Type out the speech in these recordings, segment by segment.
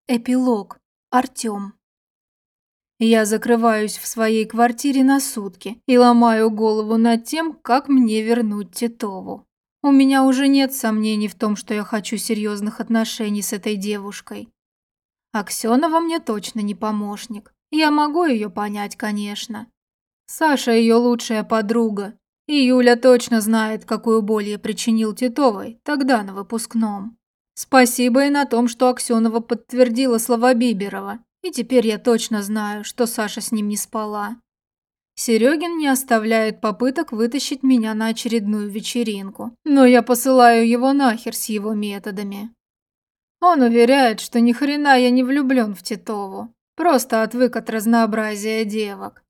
Эпилог. Артём. Я закрываюсь в своей квартире на сутки и ломаю голову над тем, как мне вернуть Титову. У меня уже нет сомнений в том, что я хочу серьезных отношений с этой девушкой. Аксенова мне точно не помощник. Я могу ее понять, конечно. Саша ее лучшая подруга, и Юля точно знает, какую боль я причинил Титовой тогда на выпускном. Спасибо и на том, что Аксенова подтвердила слова Биберова, и теперь я точно знаю, что Саша с ним не спала. Серегин не оставляет попыток вытащить меня на очередную вечеринку, но я посылаю его нахер с его методами. Он уверяет, что ни хрена я не влюблен в Титову, просто отвык от разнообразия девок.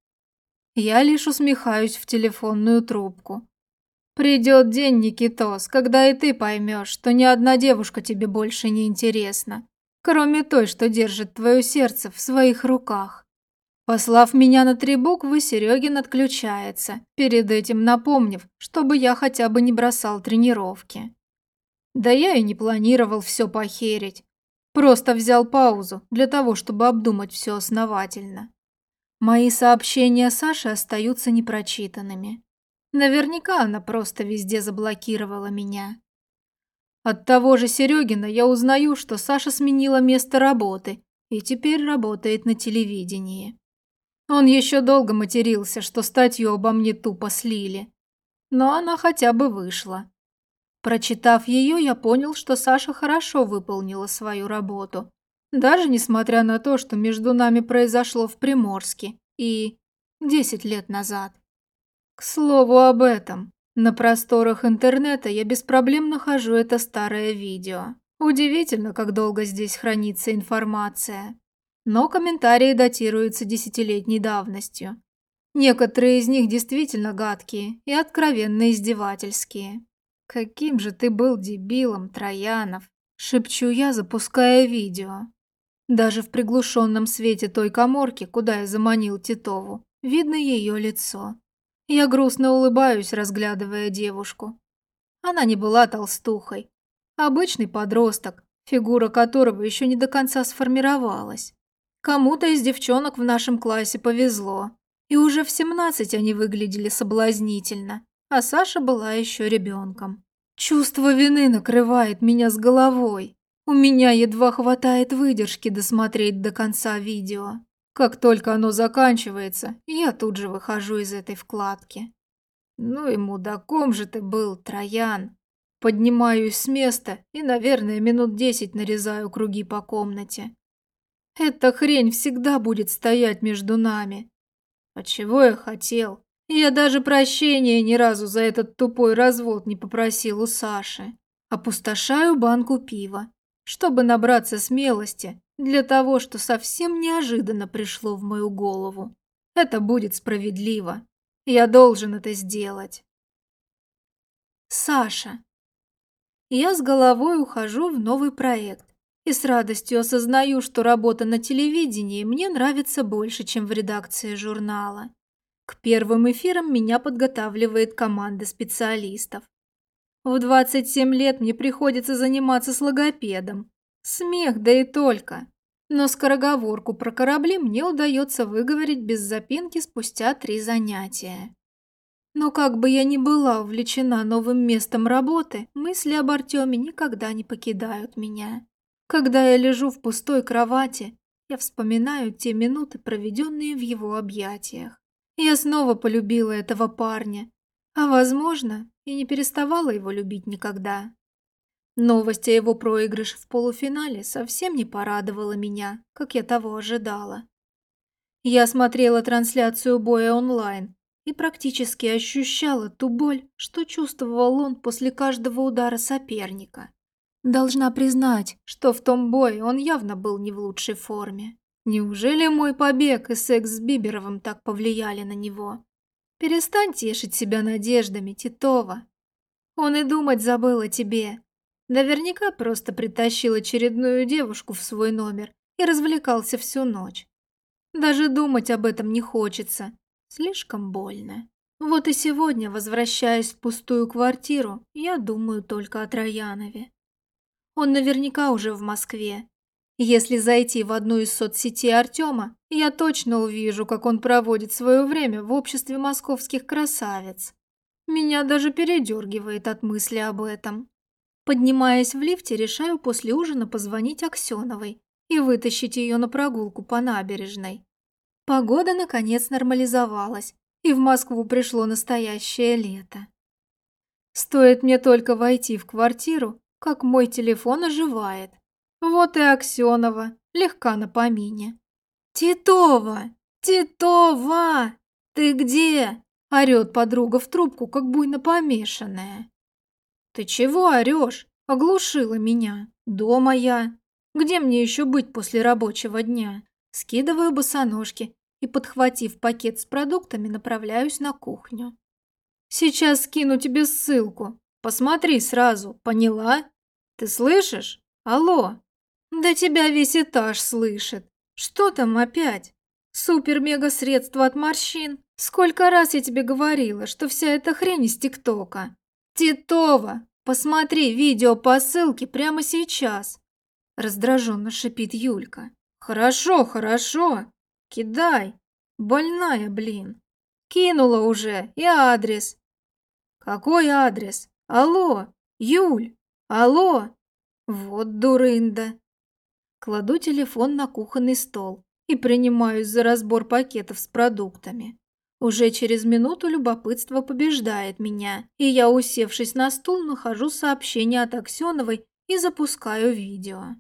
Я лишь усмехаюсь в телефонную трубку. Придет день, Никитос, когда и ты поймешь, что ни одна девушка тебе больше не интересна, кроме той, что держит твое сердце в своих руках. Послав меня на 3 буквы, Серегин отключается, перед этим напомнив, чтобы я хотя бы не бросал тренировки. Да я и не планировал все похерить. Просто взял паузу для того, чтобы обдумать все основательно. Мои сообщения Саше остаются непрочитанными. Наверняка она просто везде заблокировала меня. От того же Серегина я узнаю, что Саша сменила место работы и теперь работает на телевидении. Он еще долго матерился, что статью обо мне тупо слили. Но она хотя бы вышла. Прочитав ее, я понял, что Саша хорошо выполнила свою работу. Даже несмотря на то, что между нами произошло в Приморске и 10 лет назад. К слову об этом. На просторах интернета я без проблем нахожу это старое видео. Удивительно, как долго здесь хранится информация. Но комментарии датируются десятилетней давностью. Некоторые из них действительно гадкие и откровенно издевательские. «Каким же ты был дебилом, Троянов!» – шепчу я, запуская видео. Даже в приглушенном свете той каморки, куда я заманил Титову, видно ее лицо. Я грустно улыбаюсь, разглядывая девушку. Она не была толстухой. Обычный подросток, фигура которого еще не до конца сформировалась. Кому-то из девчонок в нашем классе повезло, и уже в 17 они выглядели соблазнительно, а Саша была еще ребенком. Чувство вины накрывает меня с головой. У меня едва хватает выдержки досмотреть до конца видео. Как только оно заканчивается, я тут же выхожу из этой вкладки. Ну и мудаком же ты был, Троян. Поднимаюсь с места и, наверное, минут 10 нарезаю круги по комнате. Эта хрень всегда будет стоять между нами. А чего я хотел? Я даже прощения ни разу за этот тупой развод не попросил у Саши. Опустошаю банку пива, чтобы набраться смелости для того, что совсем неожиданно пришло в мою голову. Это будет справедливо. Я должен это сделать. Саша. Я с головой ухожу в новый проект и с радостью осознаю, что работа на телевидении мне нравится больше, чем в редакции журнала. К первым эфирам меня подготавливает команда специалистов. В 27 лет мне приходится заниматься с логопедом. Смех, да и только. Но скороговорку про корабли мне удается выговорить без запинки спустя 3 занятия. Но как бы я ни была увлечена новым местом работы, мысли об Артеме никогда не покидают меня. Когда я лежу в пустой кровати, я вспоминаю те минуты, проведенные в его объятиях. Я снова полюбила этого парня, а, возможно, и не переставала его любить никогда. Новость о его проигрыше в полуфинале совсем не порадовала меня, как я того ожидала. Я смотрела трансляцию боя онлайн и практически ощущала ту боль, что чувствовал он после каждого удара соперника. Должна признать, что в том бое он явно был не в лучшей форме. Неужели мой побег и секс с Биберовым так повлияли на него? Перестань тешить себя надеждами, Титова. Он и думать забыл о тебе. Наверняка просто притащил очередную девушку в свой номер и развлекался всю ночь. Даже думать об этом не хочется. Слишком больно. Вот и сегодня, возвращаясь в пустую квартиру, я думаю только о Троянове. Он наверняка уже в Москве. Если зайти в одну из соцсетей Артема, я точно увижу, как он проводит свое время в обществе московских красавиц. Меня даже передергивает от мысли об этом. Поднимаясь в лифте, решаю после ужина позвонить Аксеновой и вытащить ее на прогулку по набережной. Погода наконец нормализовалась, и в Москву пришло настоящее лето. Стоит мне только войти в квартиру, как мой телефон оживает. Вот и Аксенова, легка на помине. «Титова! Титова! Ты где?» – орёт подруга в трубку, как буйно помешанная. «Ты чего орёшь? Оглушила меня. Дома я. Где мне еще быть после рабочего дня?» Скидываю босоножки и, подхватив пакет с продуктами, направляюсь на кухню. «Сейчас скину тебе ссылку. Посмотри сразу, поняла? Ты слышишь? Алло?» «Да тебя весь этаж слышит. Что там опять? Супер-мега-средство от морщин? Сколько раз я тебе говорила, что вся эта хрень из ТикТока? Титова, посмотри видео по ссылке прямо сейчас!» Раздраженно шипит Юлька. «Хорошо, хорошо. Кидай. Больная, блин. Кинула уже. И адрес». «Какой адрес? Алло, Юль, алло!» Вот дурында. Кладу телефон на кухонный стол и принимаюсь за разбор пакетов с продуктами. Уже через минуту любопытство побеждает меня, и я, усевшись на стул, нахожу сообщение от Аксеновой и запускаю видео.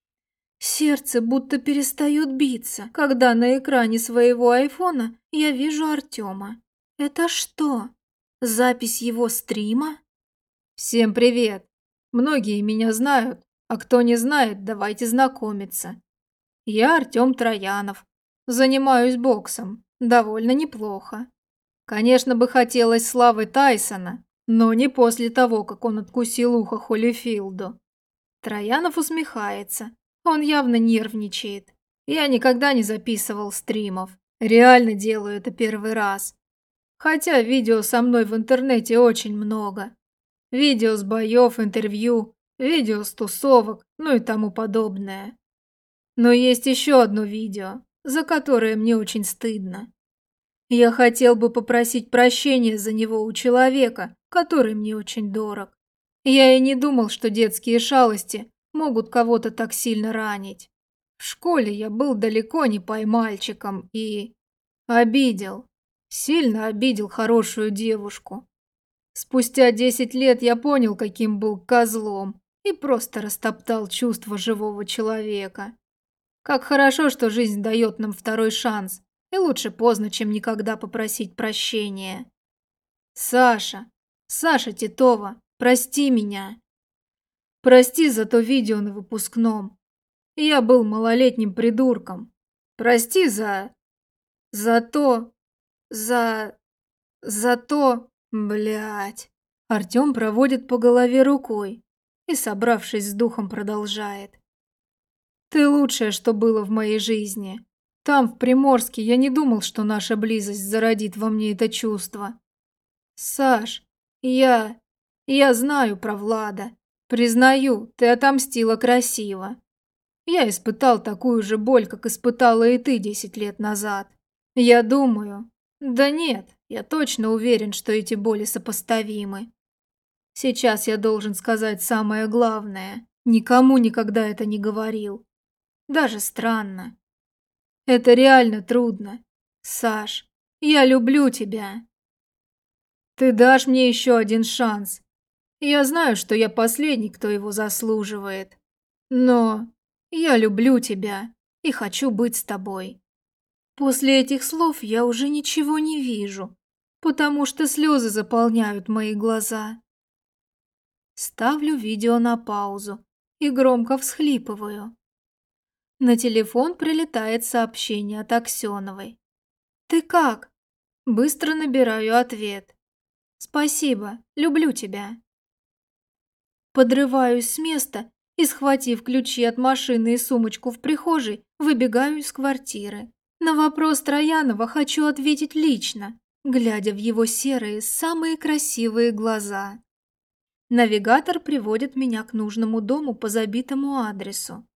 Сердце будто перестает биться, когда на экране своего айфона я вижу Артема. Это что? Запись его стрима? «Всем привет! Многие меня знают, а кто не знает, давайте знакомиться. Я Артем Троянов. Занимаюсь боксом. Довольно неплохо. Конечно, бы хотелось славы Тайсона, но не после того, как он откусил ухо Холлифилду». Троянов усмехается. Он явно нервничает. Я никогда не записывал стримов. Реально делаю это первый раз. Хотя видео со мной в интернете очень много. Видео с боев, интервью, видео с тусовок, ну и тому подобное. Но есть еще одно видео, за которое мне очень стыдно. Я хотел бы попросить прощения за него у человека, который мне очень дорог. Я и не думал, что детские шалости могут кого-то так сильно ранить. В школе я был далеко не поймальчиком и обидел, сильно обидел хорошую девушку. Спустя 10 лет я понял, каким был козлом, и просто растоптал чувства живого человека. Как хорошо, что жизнь дает нам второй шанс, и лучше поздно, чем никогда попросить прощения. Саша, Саша Титова, прости меня. Прости за то видео на выпускном. Я был малолетним придурком. Прости за то, за то, блядь. Артем проводит по голове рукой и, собравшись с духом, продолжает. Ты лучшее, что было в моей жизни. Там, в Приморске, я не думал, что наша близость зародит во мне это чувство. Саш, я знаю про Влада. Признаю, ты отомстила красиво. Я испытал такую же боль, как испытала и ты 10 лет назад. Я думаю... Да нет, я точно уверен, что эти боли сопоставимы. Сейчас я должен сказать самое главное. Никому никогда это не говорил. Даже странно. Это реально трудно. Саш, я люблю тебя. Ты дашь мне еще один шанс. Я знаю, что я последний, кто его заслуживает. Но я люблю тебя и хочу быть с тобой. После этих слов я уже ничего не вижу, потому что слезы заполняют мои глаза. Ставлю видео на паузу и громко всхлипываю. На телефон прилетает сообщение от Аксеновой. «Ты как?» Быстро набираю ответ. «Спасибо, люблю тебя». Подрываюсь с места и, схватив ключи от машины и сумочку в прихожей, выбегаю из квартиры. На вопрос Троянова хочу ответить лично, глядя в его серые, самые красивые глаза. Навигатор приводит меня к нужному дому по забитому адресу.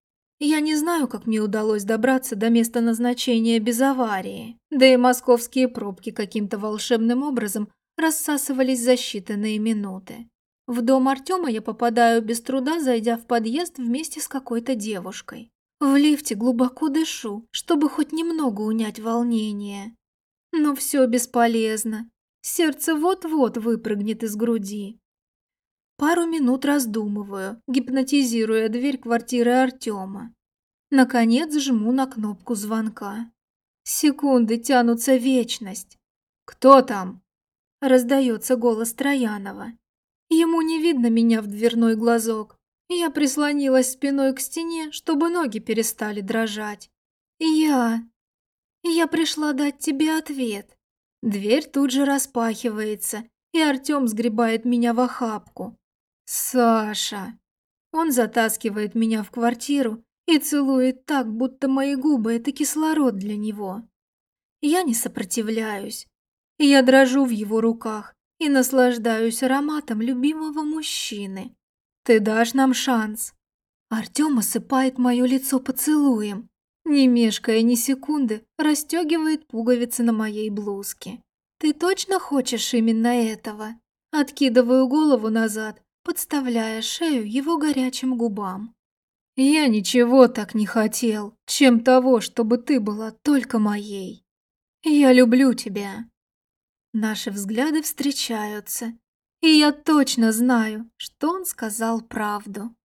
Я не знаю, как мне удалось добраться до места назначения без аварии, да и московские пробки каким-то волшебным образом рассасывались за считанные минуты. В дом Артема я попадаю без труда, зайдя в подъезд вместе с какой-то девушкой. В лифте глубоко дышу, чтобы хоть немного унять волнение. Но все бесполезно. Сердце вот-вот выпрыгнет из груди. Пару минут раздумываю, гипнотизируя дверь квартиры Артема. Наконец жму на кнопку звонка. Секунды тянутся в вечность. «Кто там?» – раздается голос Троянова. Ему не видно меня в дверной глазок. Я прислонилась спиной к стене, чтобы ноги перестали дрожать. «Я пришла дать тебе ответ». Дверь тут же распахивается, и Артем сгребает меня в охапку. «Саша!» Он затаскивает меня в квартиру и целует так, будто мои губы – это кислород для него. Я не сопротивляюсь. Я дрожу в его руках и наслаждаюсь ароматом любимого мужчины. «Ты дашь нам шанс?» Артем осыпает мое лицо поцелуем, не мешкая ни секунды, расстегивает пуговицы на моей блузке. «Ты точно хочешь именно этого?» Откидываю голову назад, подставляя шею его горячим губам. «Я ничего так не хотел, чем того, чтобы ты была только моей. Я люблю тебя». Наши взгляды встречаются, и я точно знаю, что он сказал правду.